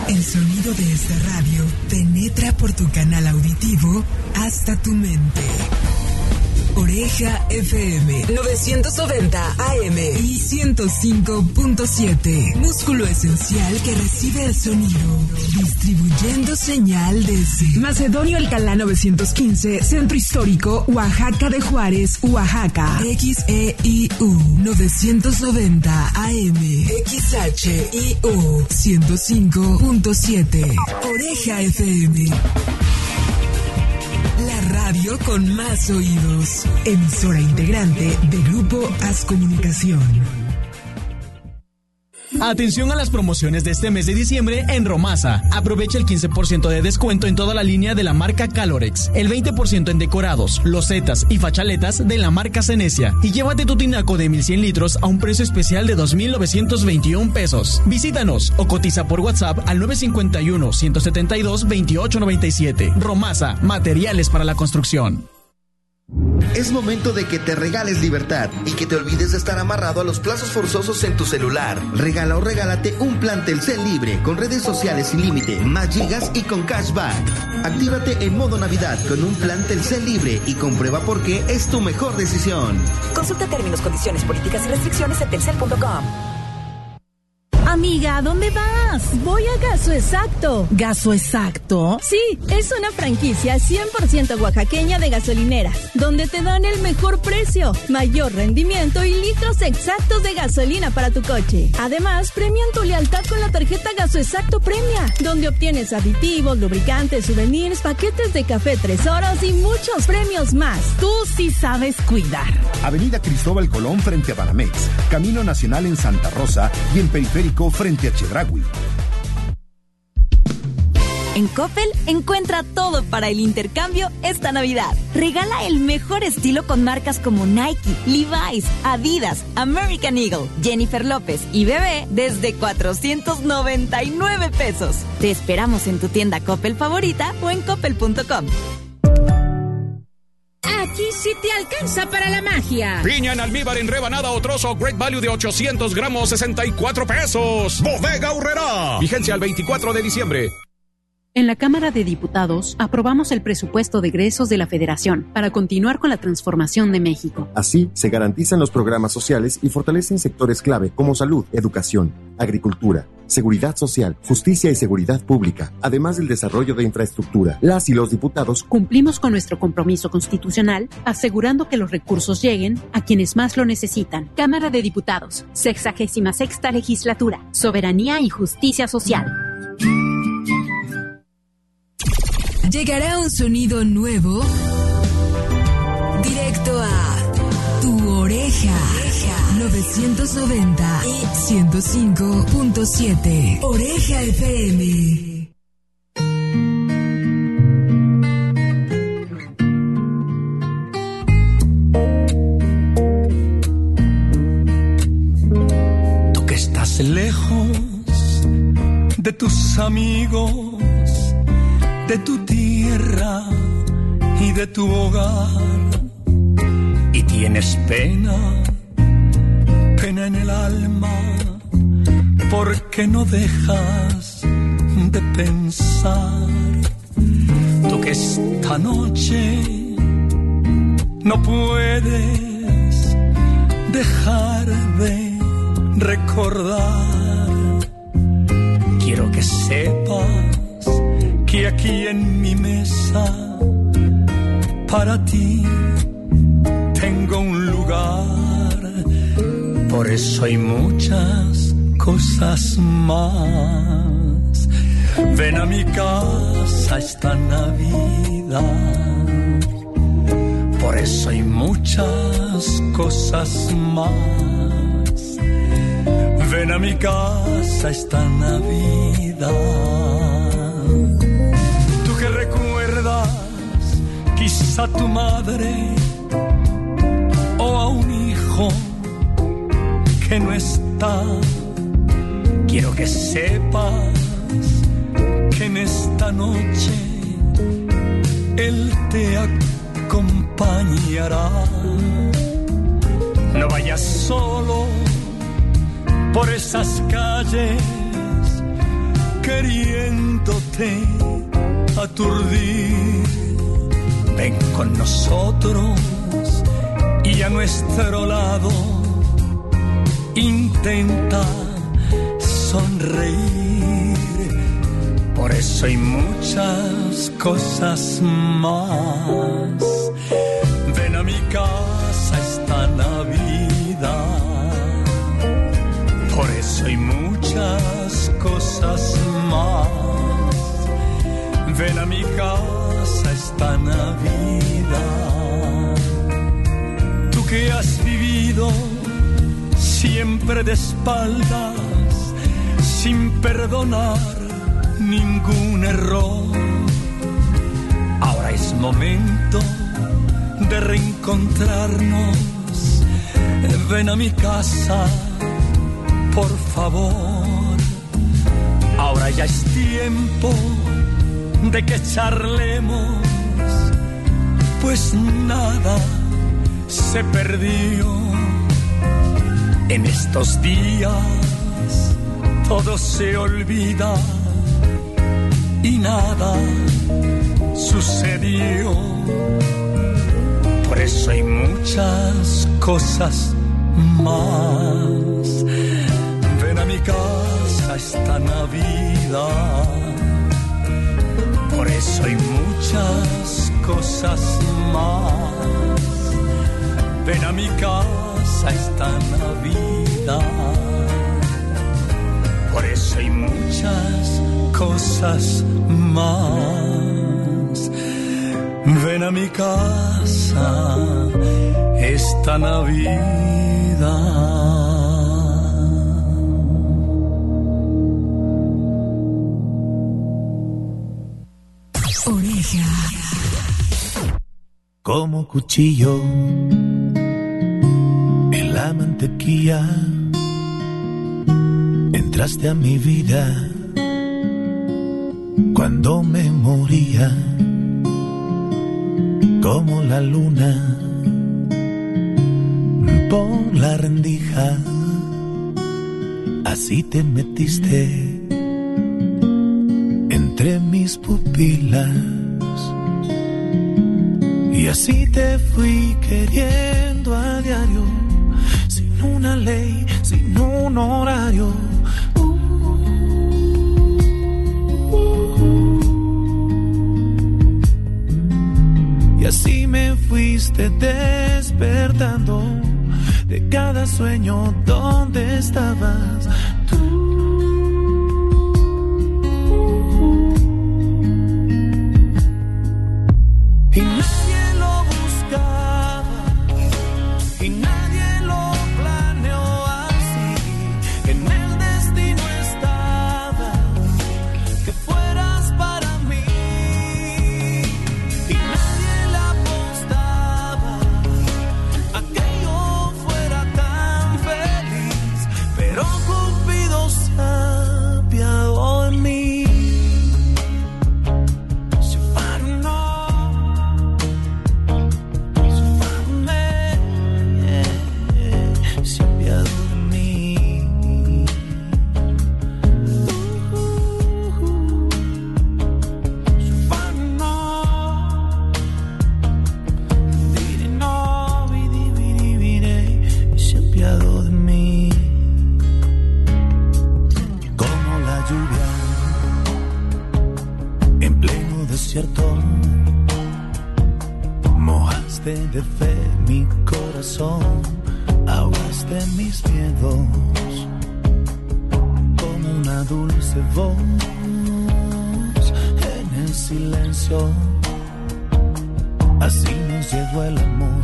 El sonido de esta radio penetra por tu canal auditivo hasta tu mente. Oreja FM 990 AM y 105.7. Músculo esencial que recibe el sonido, distribuyendo señal desde Macedonio Alcalá 915, Centro Histórico, Oaxaca de Juárez, Oaxaca. XEIU 990 AM, XHIU 105.7. Oreja FM. La radio con más oídos. Emisora integrante de Grupo Haz Comunicación. Atención a las promociones de este mes de diciembre en Romasa. Aprovecha el 15% de descuento en toda la línea de la marca Calorex, el 20% en decorados, losetas y fachaletas de la marca Cenesia, y llévate tu tinaco de 1100 litros a un precio especial de 2,921 pesos. Visítanos o cotiza por WhatsApp al 951-172-2897. Romasa, materiales para la construcción. Es momento de que te regales libertad y que te olvides de estar amarrado a los plazos forzosos en tu celular. Regala o regálate un plan Telcel libre con redes sociales sin límite, más gigas y con cashback. Actívate en modo Navidad con un plan Telcel libre y comprueba por qué es tu mejor decisión. Consulta términos, condiciones, políticas y restricciones en telcel.com. Amiga, ¿a dónde vas? Voy a Gaso Exacto. ¿Gaso Exacto? Sí, es una franquicia 100% oaxaqueña de gasolineras, donde te dan el mejor precio, mayor rendimiento y litros exactos de gasolina para tu coche. Además, premian tu lealtad con la tarjeta Gaso Exacto Premia, donde obtienes aditivos, lubricantes, souvenirs, paquetes de café 3 horas y muchos premios más. Tú sí sabes cuidar. Avenida Cristóbal Colón frente a Banamex, Camino Nacional en Santa Rosa y en Periférico frente a Chedraui. En Coppel encuentra todo para el intercambio esta Navidad. Regala el mejor estilo con marcas como Nike, Levi's, Adidas, American Eagle, Jennifer López y Bebé desde 499 pesos. Te esperamos en tu tienda Coppel favorita o en coppel.com. Aquí sí te alcanza para la magia. Piña en almíbar en rebanada o trozo Great Value de 800 gramos, 64 pesos. Bodega Aurrerá. Vigencia al 24 de diciembre. En la Cámara de Diputados aprobamos el presupuesto de egresos de la Federación para continuar con la transformación de México. Así, se garantizan los programas sociales y fortalecen sectores clave como salud, educación, agricultura, seguridad social, justicia y seguridad pública, además del desarrollo de infraestructura. Las y los diputados cumplimos con nuestro compromiso constitucional, asegurando que los recursos lleguen a quienes más lo necesitan. Cámara de Diputados, 66ª Legislatura, Soberanía y Justicia Social. Llegará un sonido nuevo, directo a tu oreja. 990 y 105.7. Oreja FM. Tú que estás lejos de tus amigos, de tu tierra y de tu hogar, y tienes pena en el alma, porque no dejas de pensar. Tú que esta noche no puedes dejar de recordar. Quiero que sepas que aquí en mi mesa para ti tengo un lugar. Por eso hay muchas cosas más. Ven a mi casa esta Navidad. Por eso hay muchas cosas más. Ven a mi casa esta Navidad. Tú que recuerdas quizá a tu madre o a un hijo que no está, quiero que sepas que en esta noche Él te acompañará. No vayas solo por esas calles que queriéndote aturdir. Ven con nosotros y a nuestro lado intenta sonreír. Por eso hay muchas cosas más. Ven a mi casa esta Navidad. Por eso hay muchas cosas más. Ven a mi casa esta Navidad. Tú que has vivido siempre de espaldas, sin perdonar ningún error. Ahora es momento de reencontrarnos. Ven a mi casa, por favor. Ahora ya es tiempo de que charlemos, pues nada se perdió. En estos días todo se olvida y nada sucedió. Por eso hay muchas cosas más. Ven a mi casa esta Navidad. Por eso hay muchas cosas más. Ven a mi casa esta Navidad. Por eso hay muchas cosas más. Ven a mi casa esta Navidad. Oreja. Como cuchillo en la mantequilla, entraste a mi vida cuando me moría. Como la luna por la rendija, así te metiste entre mis pupilas. Y así te fui queriendo a diario, sin una ley, sin un horario. Y así me fuiste despertando de cada sueño donde estabas tú. Y nadie lo buscaba, y nadie lo planeó así. En el destino estaba que fueras para mí. Y nadie le apostaba a que yo fuera tan feliz, pero Cupido se apiadó de mí. Mojaste de fe mi corazón, ahogaste mis miedos, como una dulce voz en el silencio. Así nos llegó el amor,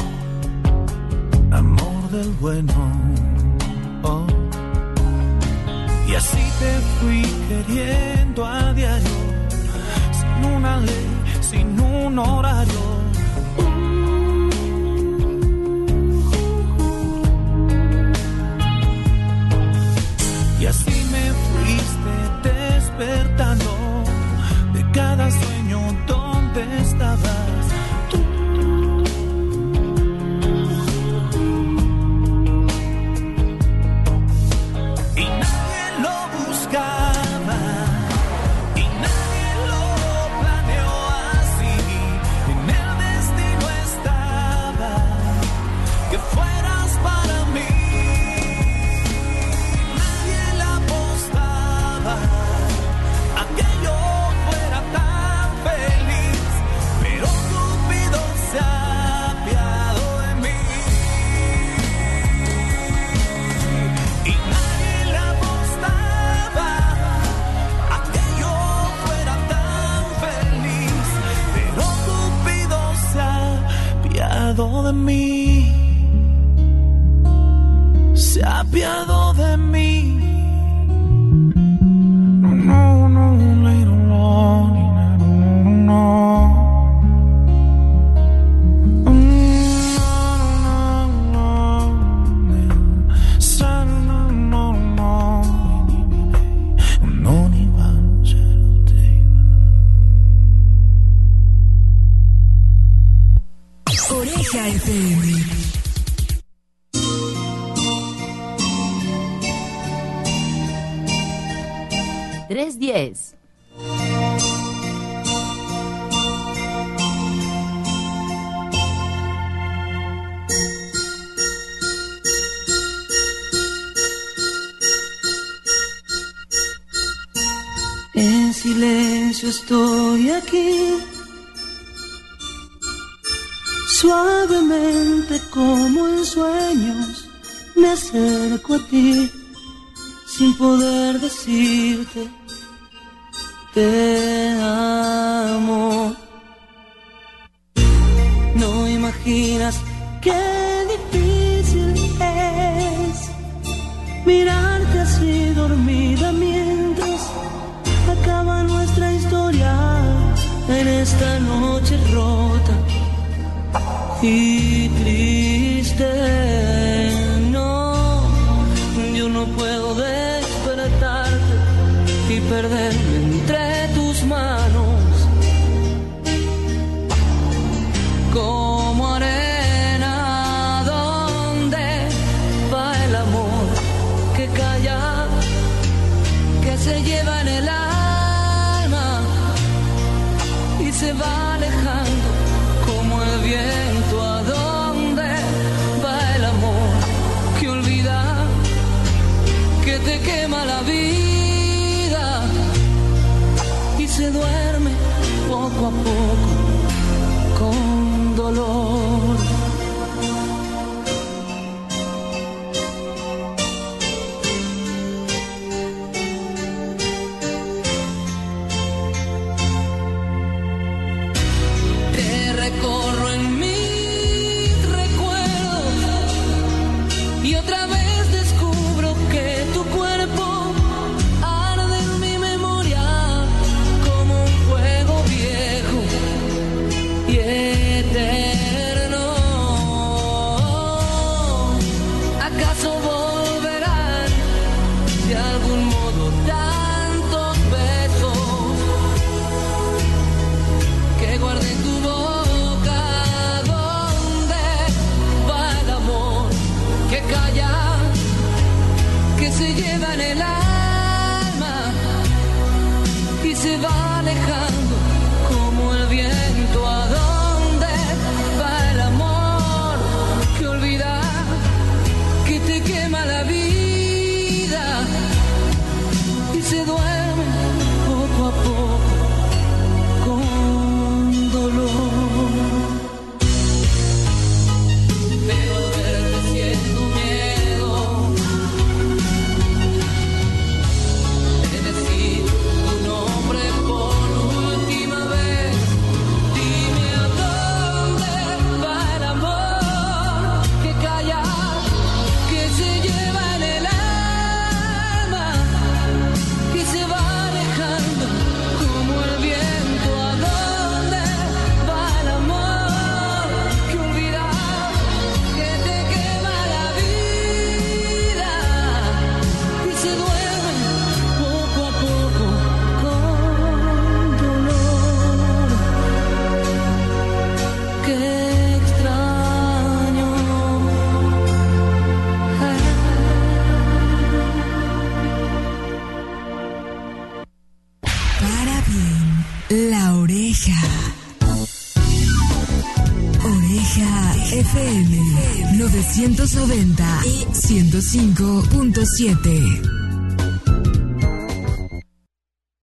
amor del bueno. Oh. Y así te fui queriendo a diario, sin una ley, sin un horario. Y así me fuiste despertando de cada sueño donde estabas tú. Y nadie lo buscaba, 2310. En silencio estoy aquí, suavemente como en sueños me acerco a ti, sin poder decirte te amo. No imaginas qué difícil es mirarte así dormida mientras acaba nuestra historia en esta noche rota y triste. No, yo no puedo despertarte y perderme entre tus manos como arena. ¿Dónde va el amor que calla, que se lleva en el alma y se va alejando como el viento? ¿A dónde va el amor que olvida, que te quema la vida y se duerme poco a poco con dolor? Te recorro en mis recuerdos y otra vez descubro que tu cuerpo arde en mi memoria como un fuego viejo y eterno. ¿Acaso volverán de algún modo tantos besos que guardé en tu boca? ¿Dónde va el amor que calla, que se lleva en el alma y se va alejando como el viento? ¿A dónde va el amor que olvida, que te quema la vida y se duerme poco a poco con dolor? Pero al verte siento miedo de decir tu nombre por última vez. Dime a dónde va el amor que calla, que se lleva en el alma y se va alejando como el viento. ¿A dónde va el amor que olvida, que te quema la vida y se duerme poco a poco con dolor? Qué extraño. Para bien, la oreja. Oreja FM 990 y 105.7.